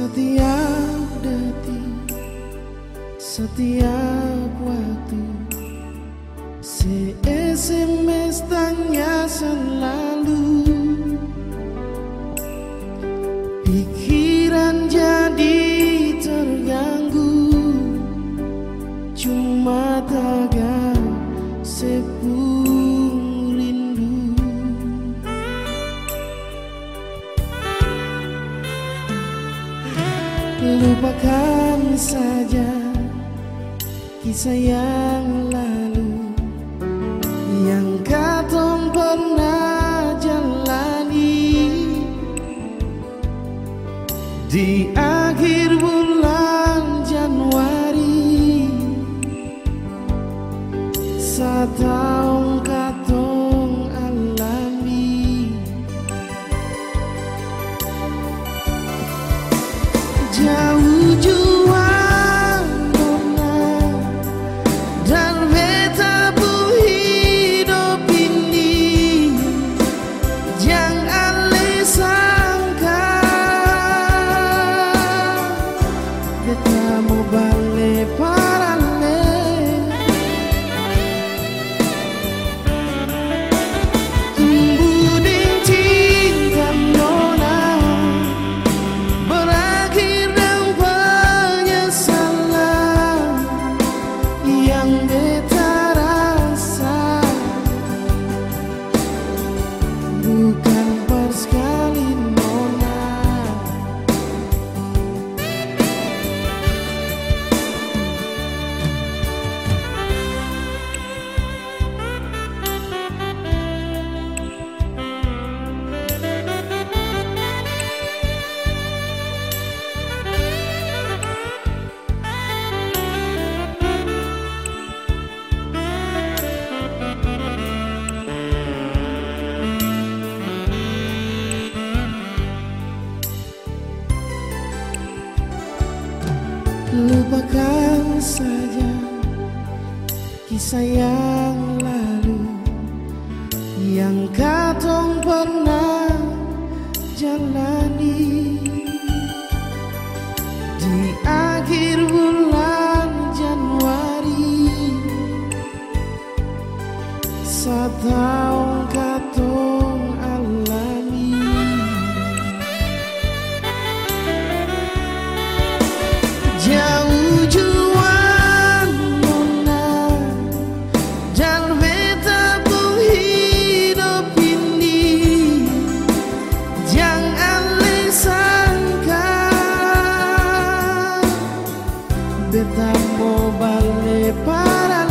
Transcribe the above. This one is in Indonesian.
Setiap detik, setiap waktu, se-SMS tanya selalu. Pikiran jadi terganggu, cuma tagal sepung rindu. Lupakan saja kisah yang lalu yang katong pernah jalani. Di akhir bulan Januari, setahun katong alami. Jauh jua nona dan beta bu hidup ini, jangan ale sangka beta mau balik parale. Tumbuh di cinta nona, berakhir dengan penyesalan yang beta rasa. Bukan pas sekali nona. Lupakan saja kisah yang lalu yang katong pernah jalani. Di akhir bulan Januari, setahun katong alami. Jauh jua nona dan beta pun hidup ini, jangan ale sangka beta mau balik para